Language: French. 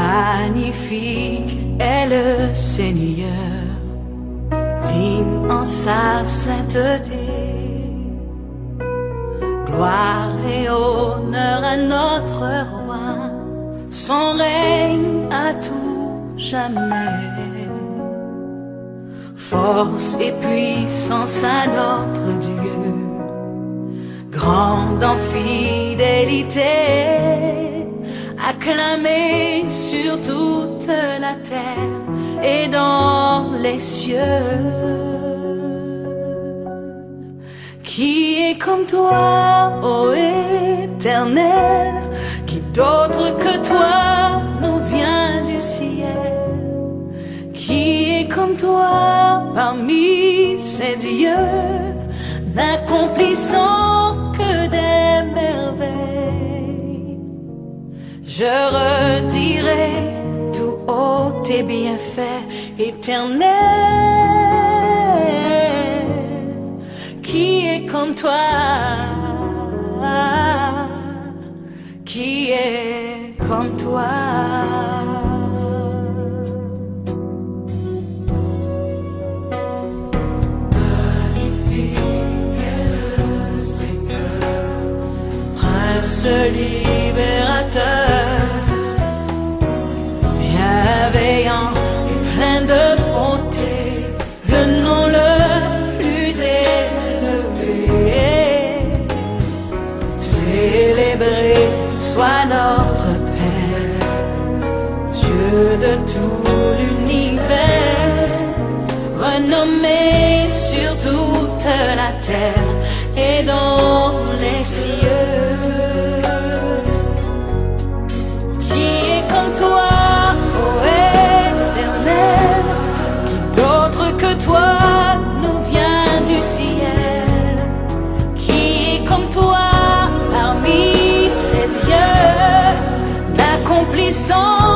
Magnifique est le Seigneur, digne en sa sainteté. Gloire et honneur à notre roi, son règne à tout jamais. Force et puissance à notre Dieu, grande en fidélité, acclamé sur toute la terre et dans les cieux. Qui est comme toi, ô Éternel? Qui d'autre que toi nous vient du ciel? Qui est comme toi parmi ces dieux, n'accomplissant que des merveilles? Je redirai tout haut tes bienfaits, Éternel. Qui est comme toi? Qui est comme toi? Prince libérateur, bienveillant et plein de bonté, le nom le plus élevé. Célébré soit notre Père, Dieu de tout l'univers, renommé sur toute la terre et dans les cieux. Qui est comme toi, ô Éternel? Qui d'autre que toi nous vient du ciel? Qui est comme toi parmi ces dieux, n'accomplissant